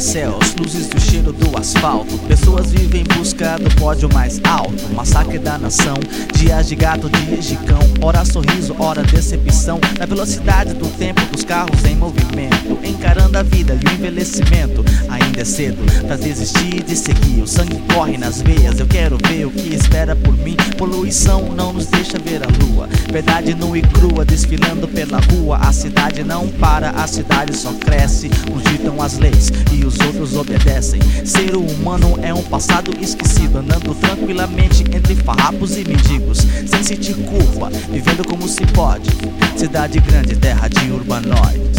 arranha-céus, luzes do cheiro do asfalto. Pessoas vivem em busca do pódio mais alto. Massacre da nação, dias de gato, dias de cão. Ora sorriso, ora decepção. Na velocidade do tempo dos carros em movimento, encarando a vida e o envelhecimento. Ainda é cedo pra desistir de seguir. O sangue corre nas veias, eu quero ver o que espera por mim. Poluição não nos deixa ver a lua. Verdade nua e crua desfilando pela rua. A cidade não para, a cidade só cresce. Uns ditam as leis e os outros obedecem. Ser humano é um passado esquecido, andando tranquilamente entre farrapos e mendigos, sem sentir culpa, vivendo como se pode. Cidade grande, terra de urbanoides.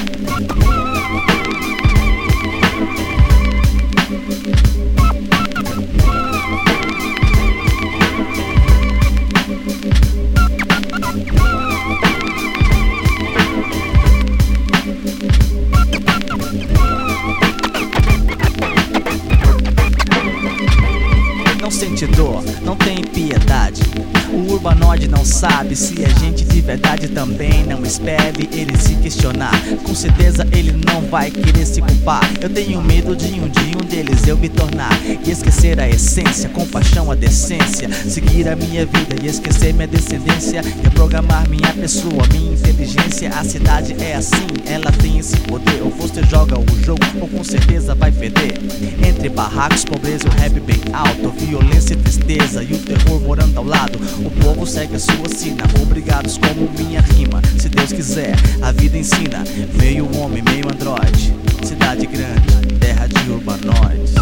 Não sente dor, não tem piedade. O urbanoide não sabe se é gente de verdade. Também não espere ele se questionar. Com certeza ele não vai querer se culpar. Eu tenho medo de um dia um deles eu me tornar e esquecer a essência, compaixão, a decência. Seguir a minha vida e esquecer minha descendência. Reprogramar minha pessoa, minha inteligência. A cidade é assim, ela tem esse poder. Ou você joga o jogo ou com certeza vai perder. Entre barracos, pobreza, o rap bem alto, violência e tristeza e o terror morando ao lado. O povo segue a sua sina, obrigados como minha rima. Se Deus quiser, a vida ensina. Meio homem, meio androide. Cidade grande, terra de urbanoides.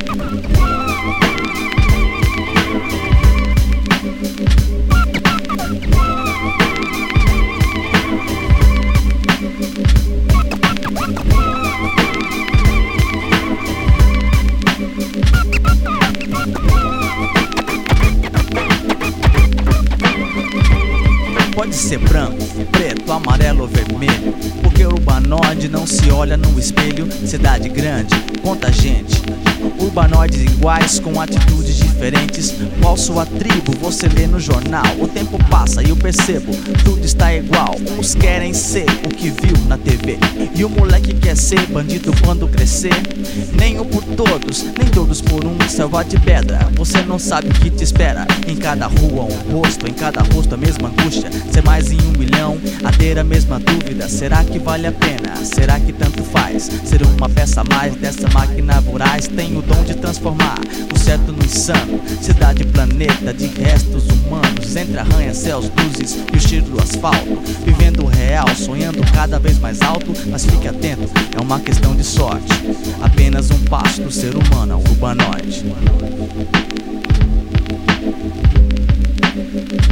Pode ser branco, preto, amarelo ou vermelho, porque o urbanoide não se olha no espelho. Cidade grande, quanta gente. Urbanoides iguais com atitudes diferentes. Qual sua tribo você lê no jornal? O tempo passa e eu percebo, tudo está igual. Uns querem ser o que viu na TV, e o moleque quer ser bandido quando crescer. Nem um por todos, nem todos por um. Selva de pedra, você não sabe o que te espera. Em cada rua um rosto, em cada rosto a mesma angústia. Ser mais em 1 milhão, a ter a mesma dúvida. Será que vale a pena? Será que tanto faz? Ser uma peça a mais dessa máquina voraz. Tem o dom de transformar o certo no insano. Cidade, planeta de restos humanos. Entre arranha-céus, luzes e o cheiro do asfalto. Vivendo o real, sonhando cada vez mais alto. Mas fique atento, é uma questão de sorte. Apenas um passo do ser humano ao urbanoide.